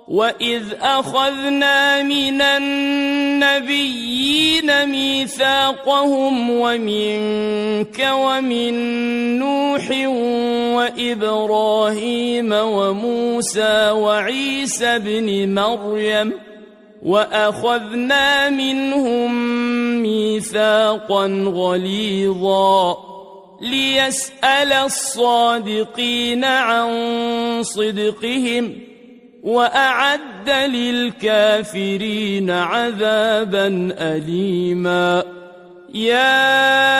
وإذ أخذنا من النبيين ميثاقهم ومنك ومن نوح وإبراهيم وموسى وعيسى بن مريم وأخذنا منهم ميثاقا غليظا ليسأل الصادقين عن صدقهم وأعد للكافرين عذابا أليما. يا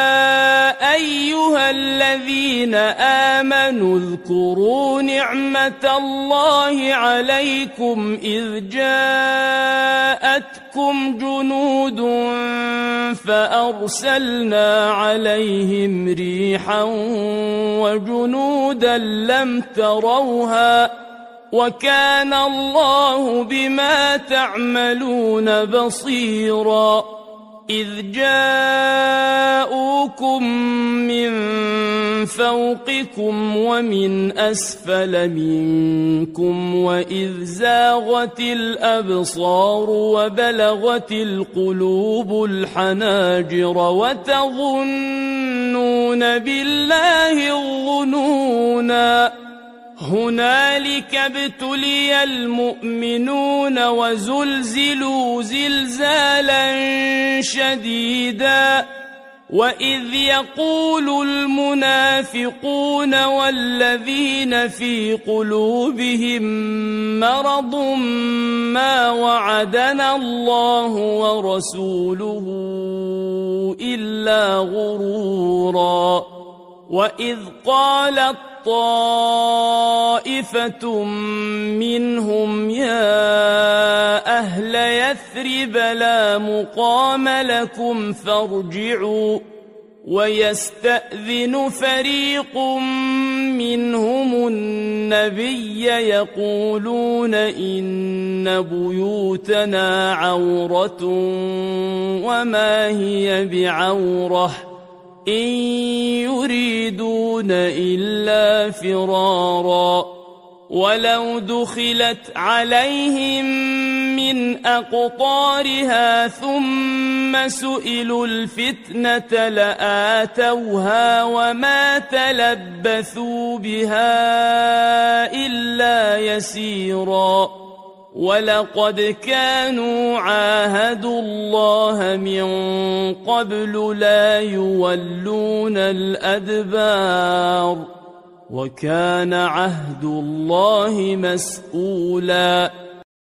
أيها الذين آمنوا اذكروا نعمة الله عليكم إذ جاءتكم جنود فأرسلنا عليهم ريحا وجنودا لم تروها وكان الله بما تعملون بصيرا. إذ جاءوكم من فوقكم ومن أسفل منكم وإذ زاغت الأبصار وبلغت القلوب الحناجر وتظنون بالله الظنونا. هنالك ابتلي المؤمنون وزلزلوا زلزالا شديدا. وإذ يقول المنافقون والذين في قلوبهم مرض ما وعدنا الله ورسوله إلا غرورا. وإذ قالت طائفة منهم يا أهل يثرب لا مقام لكم فارجعوا. ويستأذن فريق منهم النبي يقولون إن بيوتنا عورة وما هي بعورة إن يريدون إلا فرارا. ولو دخلت عليهم من أقطارها ثم سئلوا الفتنة لآتوها وما تلبثوا بها إلا يسيرا. ولقد كانوا عاهدوا الله من قبل لا يولون الأدبار وكان عهد الله مسؤولا.